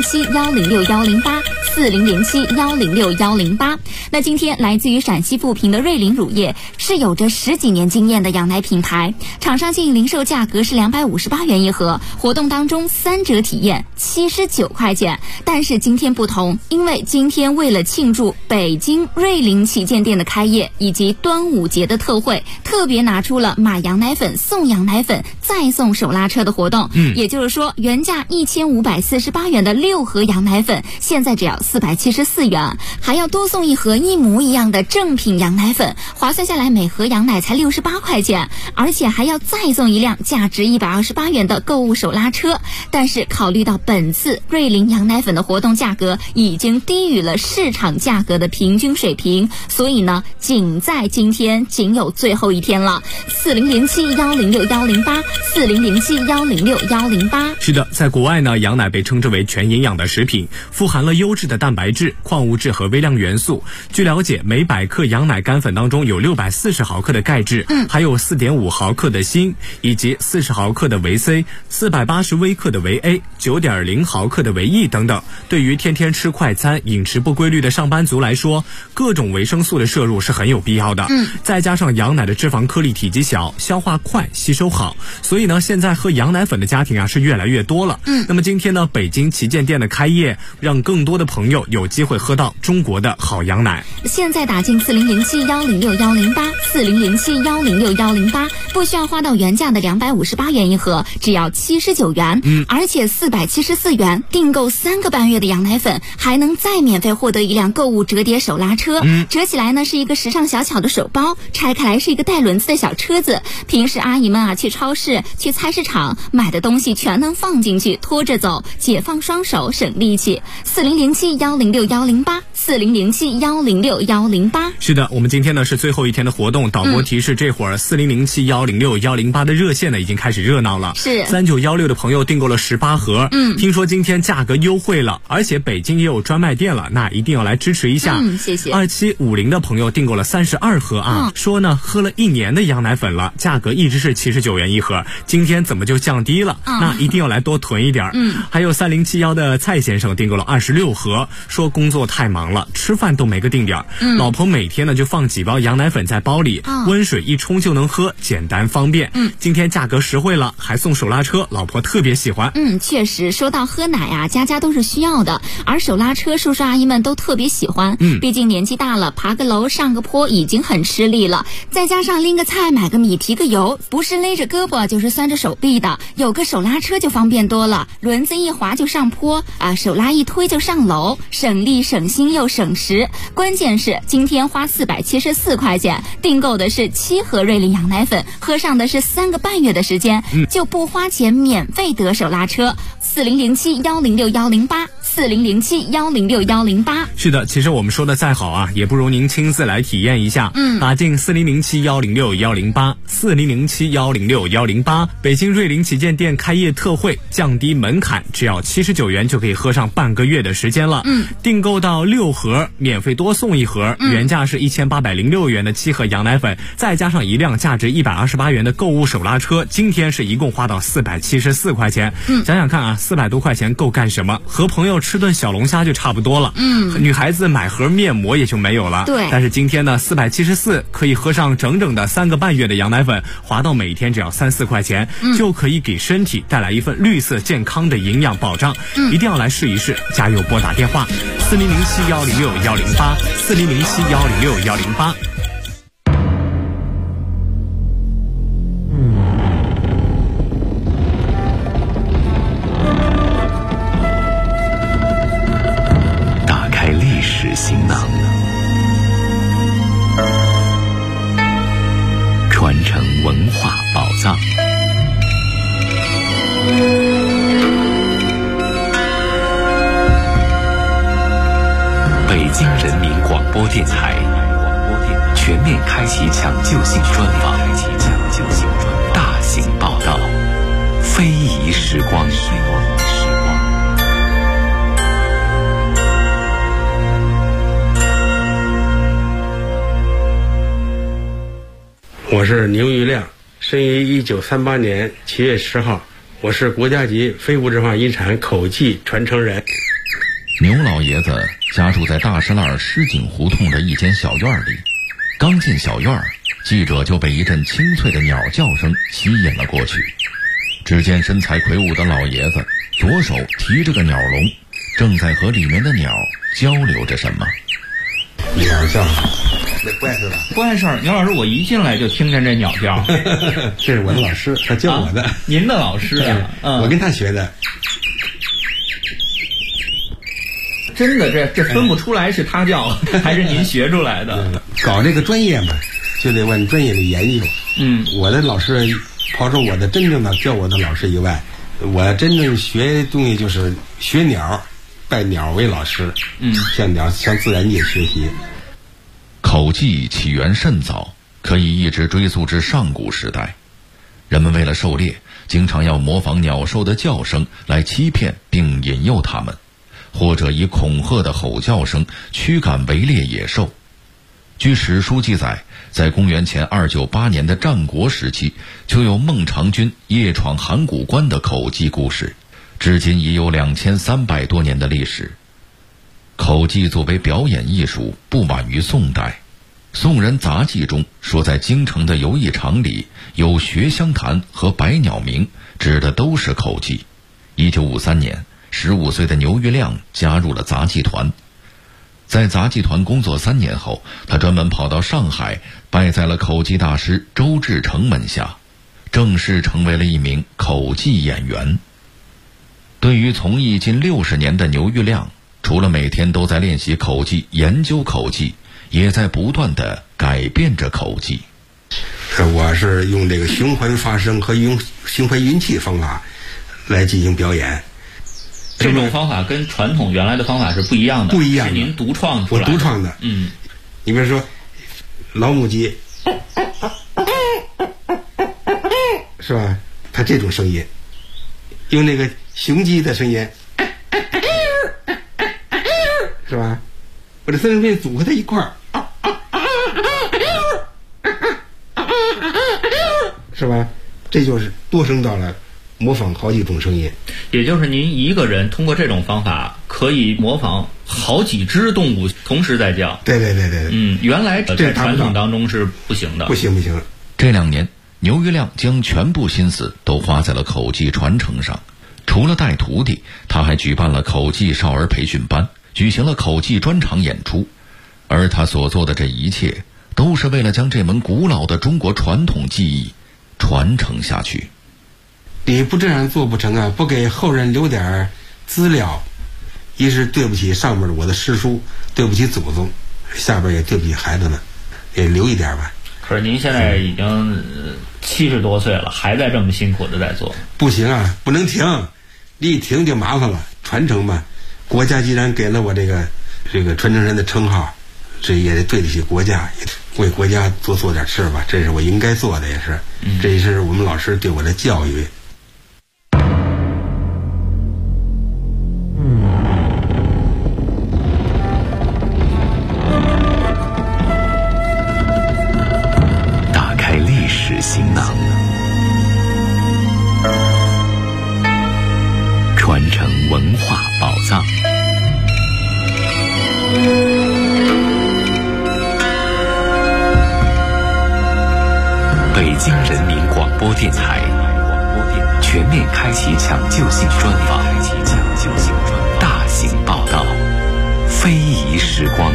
4007106108，4007106108。那今天来自于陕西富平的瑞麟乳业是有着10几年经验的羊奶品牌，厂商建议零售价格是258元一盒，活动当中3折体验79块钱。但是今天不同，因为今天为了庆祝北京瑞麟旗舰店的开业以及端午节的特惠，特别拿出了买羊奶粉送羊奶粉再送手拉车的活动。也就是说，原价1548元的6盒羊奶粉，现在只要474元，还要多送1盒一模一样的正品羊奶粉，划算下来每盒羊奶才68块钱，而且还要再送1辆价值128元的购物手拉车。但是考虑到本次瑞麟羊奶粉的活动价格已经低于了市场价格的平均水平，所以呢，仅在今天，仅有最后1天了。4007106108，4007106108。 是的，在国外呢，羊奶被称之为全营养的食品，富含了优质的蛋白质、矿物质和微量元素。据了解，每100克羊奶干粉当中有640毫克的钙质，还有4.5毫克的锌，以及40毫克的维 C、480微克的维 A、9.0毫克的维 E 等等。对于天天吃快餐、饮食不规律的上班族来说，各种维生素的摄入是很有必要的。再加上羊奶的脂肪颗粒体积小，消化快，吸收好，所以呢，现在喝羊奶粉的家庭啊是越来越多了。那么今天呢，北京旗舰店的开业，让更多的朋友有机会喝到中国的好羊奶。 现在打进4007106108，4007106108，不需要花到原价的258元一盒，只要79元，而且474元订购3个半月的羊奶粉，还能再免费获得1辆购物折叠手拉车。折起来呢是一个时尚小巧的手包，拆开来是一个带轮子的小车子。平时阿姨们啊去超市、去菜市场买的东西全能放进去，拖着走，解放双手，省力气。4007106108，4007106108。 是的，我们今天呢是最后1天的活动，导播提示这会儿4007106108的热线呢已经开始热闹了。 是 3916的朋友订购了18盒，听说今天价格优惠了，而且北京也有专卖店了，那一定要来支持一下。 谢谢。 2750的朋友订购了32盒啊，说呢喝了1年的羊奶粉了，价格一直是79元一盒，今天怎么就降低了？那一定要来多囤一点。还有3071的蔡先生订购了26盒，说工作太忙了，吃饭都没个定点，老婆每天呢就放几包羊奶粉在包里，温水一冲就能喝，简单方便。今天价格实惠了，还送手拉车，老婆特别喜欢。 确实，说到喝奶啊，家家都是需要的，而手拉车叔叔阿姨们都特别喜欢。毕竟年纪大了，爬个楼上个坡已经很吃力了，再加上拎个菜买个米提个油，不是勒着胳膊就是酸着手臂的，有个手拉车就方便多了，轮子一滑就上坡啊，手拉一推就上楼，省力省心又省时。关键是今天花474块钱订购的是7盒瑞麟羊奶粉，喝上的是3个半月的时间，就不花钱免费得手拉车。4007106108 4007106108。 是的，其实我们说的再好啊，也不如您亲自来体验一下。打进4007106108，4007106108，北京瑞麟旗舰店开业特惠，降低门槛，只要79元就可以喝上半个月的时间了。订购到6盒，免费多送1盒，原价是1806元的7盒羊奶粉，再加上1辆价值128元的购物手拉车，今天是一共花到474块钱。想想看啊，400多块钱够干什么？和朋友吃顿小龙虾就差不多了。女孩子买盒面膜也就没有了。 对， 但是今天呢，474可以喝上整整的3个半月的羊奶粉，划到每天只要3-4块钱，就可以给身体带来一份绿色健康的营养保障。一定要来试一试，加油！拨打电话4007106108，4007106108。 打开历史行囊，传承文化宝藏。北京人民广播电台全面开启抢救性专访，大型报道，非遗时光。 我是牛玉亮，生于1938年7月10号，我是国家级非物质文化遗产口技传承人。 牛老爷子家住在大石栏石井胡同的一间小院里，刚进小院，记者就被一阵清脆的鸟叫声吸引了过去。只见身材魁梧的老爷子左手提着个鸟笼，正在和里面的鸟交流着什么。 鸟叫，不碍事吧？ 不碍事儿。牛老师，我一进来就听见这鸟叫。 这是我的老师，他教我的。 您的老师啊？ 我跟他学的。 真的，这分不出来是他教还是您学出来的。 搞这个专业嘛，就得往专业里研究。我的老师，刨出我的真正的教我的老师以外，我真正学东西就是学鸟，拜鸟为老师。向鸟向自然界学习。 口技起源甚早，可以一直追溯至上古时代。人们为了狩猎，经常要模仿鸟兽的叫声来欺骗并引诱它们，或者以恐吓的吼叫声驱赶围猎野兽。据史书记载，在公元前298年的战国时期，就有孟尝君夜闯函谷关的口技故事，至今已有2300多年的历史。口技作为表演艺术，不晚于宋代。宋人杂记中说，在京城的游艺场里有学香坛和百鸟鸣，指的都是口技。1953年，15岁的牛玉亮加入了杂技团。在杂技团工作3年后，他专门跑到上海，拜在了口技大师周志成门下，正式成为了一名口技演员。对于从艺近60年的牛玉亮，除了每天都在练习口技、研究口技，也在不断地改变着口技。 我是用这个循环发声和用循环运气方法来进行表演。 这种方法跟传统原来的方法是不一样的， 不一样的， 是您独创出来的。 我独创的。你比如说老母鸡，是吧？它这种声音，用那个雄鸡的声音，是吧？我这三声变组合在一块儿，是吧？这就是多声道了，模仿好几种声音。 也就是您一个人通过这种方法可以模仿好几只动物同时在叫。 对。 原来在传统当中是不行的。 不行。 这2年，牛玉亮将全部心思都花在了口技传承上。除了带徒弟，他还举办了口技少儿培训班，举行了口技专场演出。而他所做的这一切，都是为了将这门古老的中国传统技艺传承下去。 你不这样做不成啊！不给后人留点资料，一是对不起上面我的师叔，对不起祖宗，下边也对不起孩子们，也留一点吧。 可是您现在已经70多岁了，还在这么辛苦的在做。 不行啊，不能停，你一停就麻烦了。传承嘛， 国家既然给了我这个传承人的称号，这也得对得起国家，为国家做点事吧，这是我应该做的，也是，这也是我们老师对我的教育。 打开历史行囊，传承文化宝藏。北京人民广播电台全面开启抢救性专访，大型报道，非遗时光。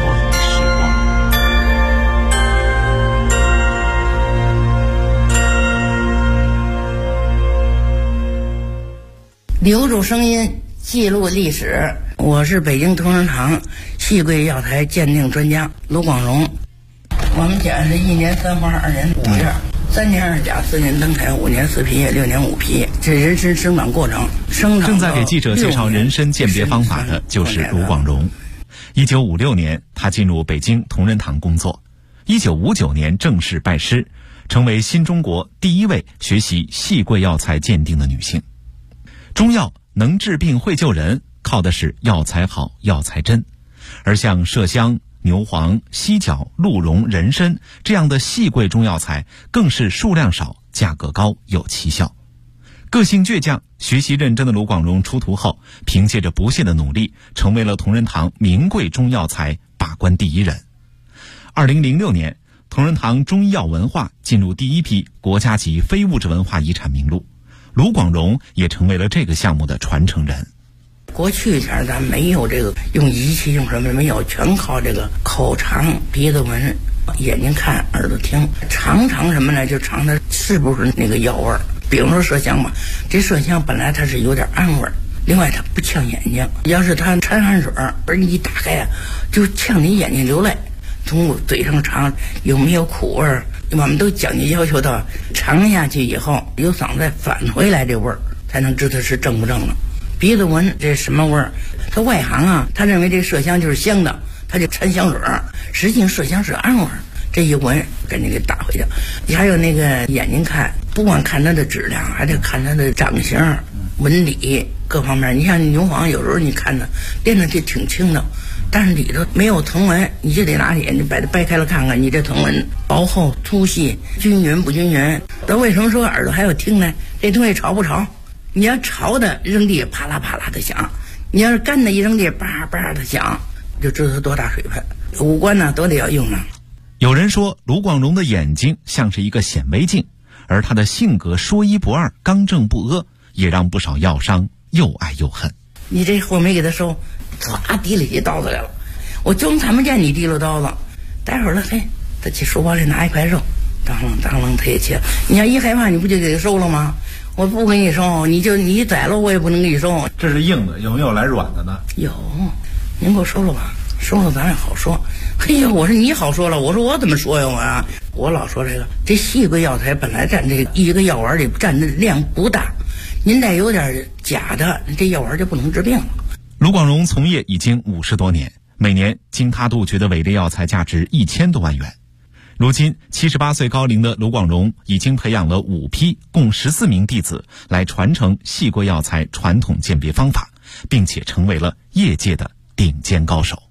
留住声音，记录历史。我是北京同仁堂戏柜药材鉴定专家卢广荣。我们讲是1年3花2年5叶，3年2甲4年登台5年4皮6年5皮，这人参生长过程。 正在给记者介绍人参鉴别方法的就是卢广荣。1956年，他进入北京同仁堂工作。1959年正式拜师，成为新中国第一位学习戏柜药材鉴定的女性。中药能治病会救人，靠的是药材好药材真，而像麝香、牛黄、犀角、鹿茸、人参这样的细贵中药材更是数量少、价格高、有奇效。个性倔强、学习认真的卢广荣出徒后，凭借着不懈的努力，成为了同仁堂名贵中药材把关第一人。2006年，同仁堂中医药文化进入第一批国家级非物质文化遗产名录，卢广荣也成为了这个项目的传承人。 过去前咱没有这个用仪器用什么没有，全靠这个口尝、鼻子闻、眼睛看、耳朵听，尝什么呢？就尝它是不是那个药味儿。比如说麝香吧，这麝香本来它是有点氨味儿，另外它不呛眼睛，要是它掺汗水而你一打开啊，就呛你眼睛流泪。从嘴上尝有没有苦味儿，我们都讲究要求到尝下去以后有嗓子再返回来这味儿，才能知道是正不正了。鼻子闻这什么味儿？他外行啊，他认为这麝香就是香的，他就掺香水儿，实际上麝香是氨味儿。这一闻赶紧给打回去。你还有那个眼睛看，不光看它的质量，还得看它的长形、纹理各方面。你像牛黄，有时候你看它练的就挺轻的，但是里头没有藤纹，你就得拿眼睛把它掰开了看看，你这藤纹薄厚、粗细、均匀不均匀。那为什么说耳朵还要听呢？这东西潮不潮？你要潮的扔地啪啦啪啦的响，你要是干的一扔地叭叭的响，就知道它多大水分。五官呢都得要用上。 有人说卢广荣的眼睛像是一个显微镜，而他的性格说一不二、刚正不阿，也让不少药商又爱又恨。 你这货没给他收，唰提了起刀子来了，我就看不见你提了刀子。待会儿了，嘿，他去书包里拿一块肉，当啷当啷他也切。你要一害怕，你不就给他收了吗？我不给你收，你宰了我也不能给你收。 这是硬的，有没有来软的呢？ 有，您给我收了吧，收了咱也好说。嘿呀，我说你好说了，我说我怎么说呀我老说这细贵药材本来占这一个药丸里占的量不大，您再有点假的，这药丸就不能治病了。 卢广荣从业已经50多年，每年经他杜绝的伪劣药材价值1000多万元。如今78岁高龄的卢广荣已经培养了5批共14名弟子来传承细贵药材传统鉴别方法，并且成为了业界的顶尖高手。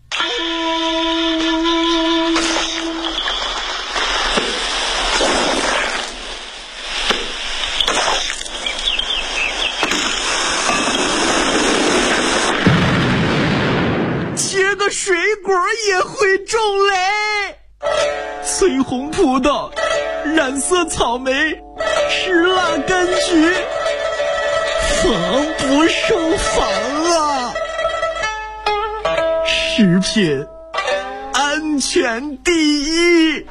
切个水果也会种雷，翠红葡萄、染色草莓、石蜡柑橘，防不胜防啊！食品安全第一。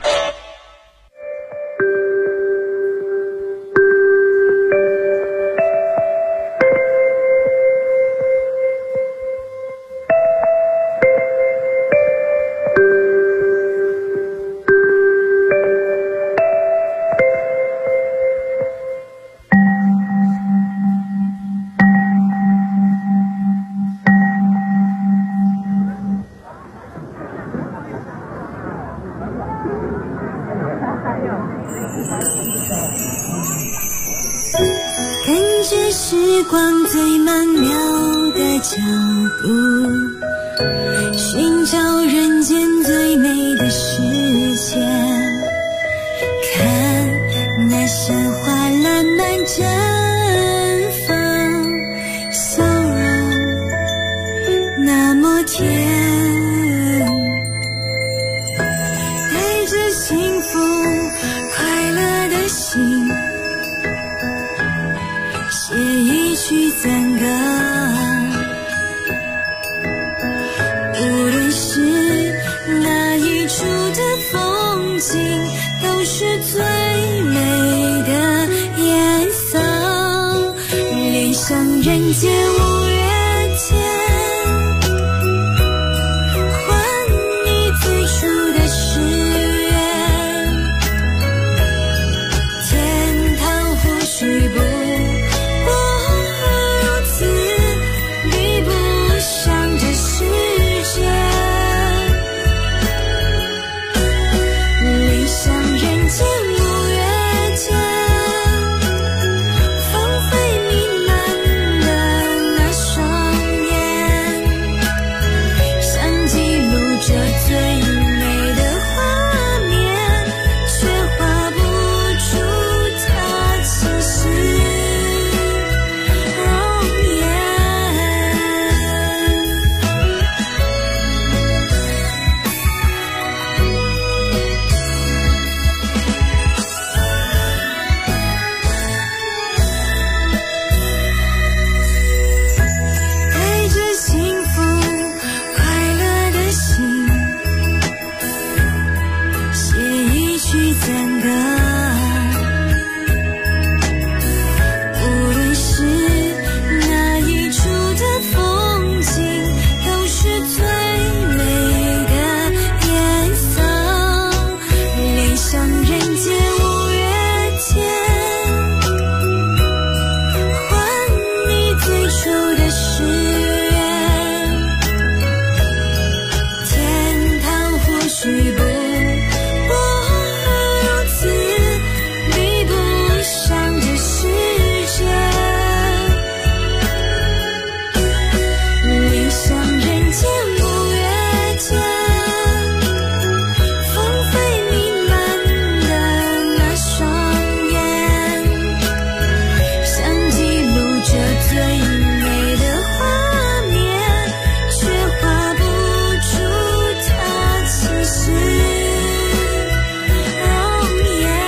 时光最曼妙的脚步，寻找人间最美的世界。看那鲜花烂漫绽放，笑容那么甜，带着幸福快乐的心，写一曲赞歌。无论是哪一处的风景，都是最美的颜色。恋上人间五月天，还你最初的誓言。天堂或许不如此，比不上这世界。恋上人间五月天，芳菲弥漫的那双眼，想记录这最美的画面，却画不出它清晰容颜。带着幸福快乐的心，写一曲赞歌。无论是哪一处的风景，都是最美的颜色。恋上人间五月天，还你最初的誓言。天堂或许不如此，比不上这世界。恋上人间五月天，芳菲弥漫的那双眼，想记录这最美的画面，却画不出它清晰容颜。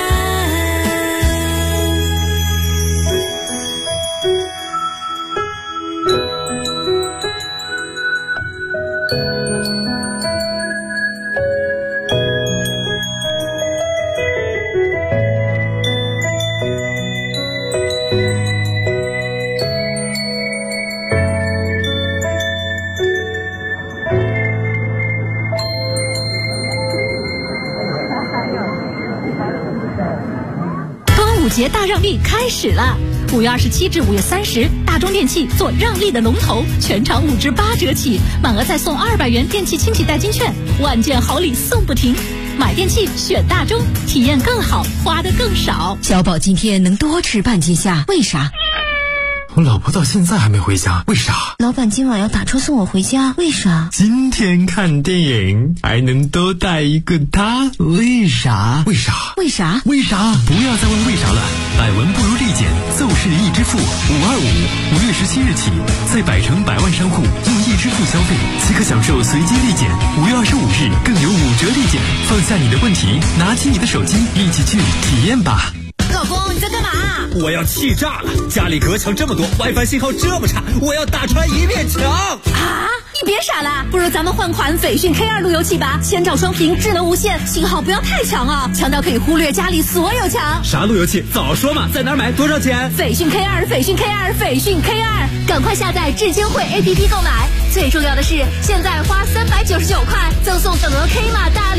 端午节大让利开始了！5月27至5月30，大中电器做让利的龙头，全场5至8折起，满额再送200元电器清洗代金券，万件好礼送不停。买电器选大中，体验更好，花得更少。 小宝今天能多吃半斤虾，为啥？ 我老婆到现在还没回家，为啥？ 老板今晚要打车送我回家，为啥？ 今天看电影还能多带一个他，为啥？为啥？ 为啥？ 为啥？ 不要再问为啥了，百闻不如立减，奏事易支付525，5月17日起，在百城百万商户用易支付消费，即可享受随机立减，5月25日更有5折立减。放下你的问题，拿起你的手机，一起去体验吧。 老公，你在干嘛？ 我要气炸了！家里隔墙这么多 ，WiFi 信号这么差，我要打穿一面墙！ 啊！你别傻了，不如咱们换款斐讯 K2 路由器吧，千兆双屏，智能无线，信号不要太强啊，强到可以忽略家里所有墙。 啥路由器？早说嘛！在哪儿买？多少钱？ 斐讯 K2，斐讯 K2，斐讯 K2，赶快下载智监会 APP 购买。最重要的是，现在花399块赠送等额 K 码大礼。